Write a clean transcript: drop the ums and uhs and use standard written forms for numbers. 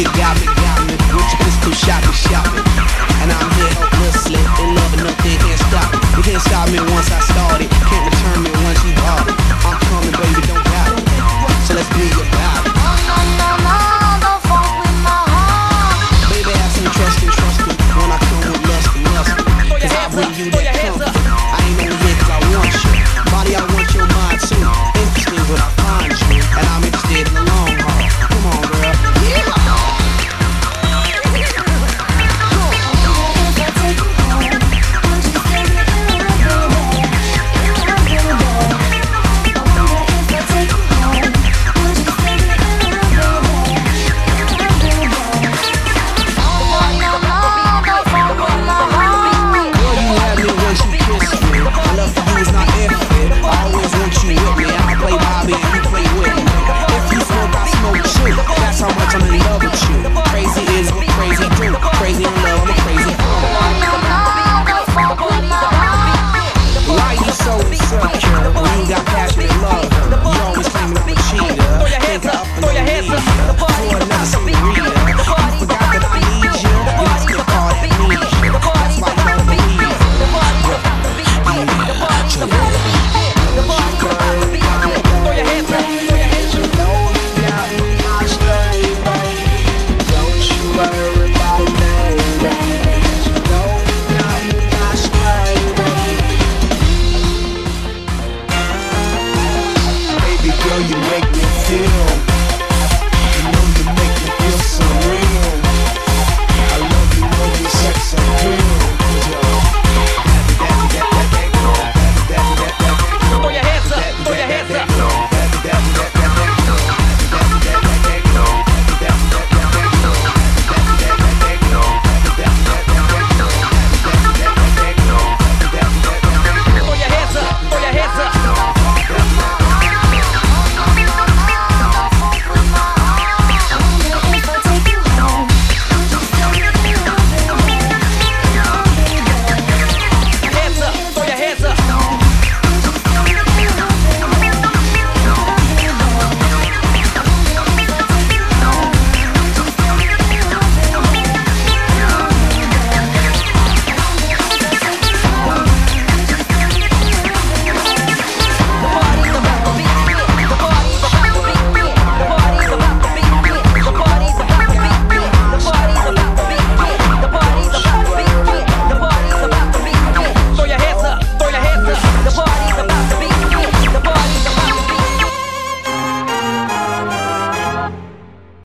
got me with your pistol shopping. And I'm here helplessly, in love and nothing can't stop me. You can't stop me once I started, can't return me once you bought it. I'm coming, baby, don't doubt it. So let's be about it.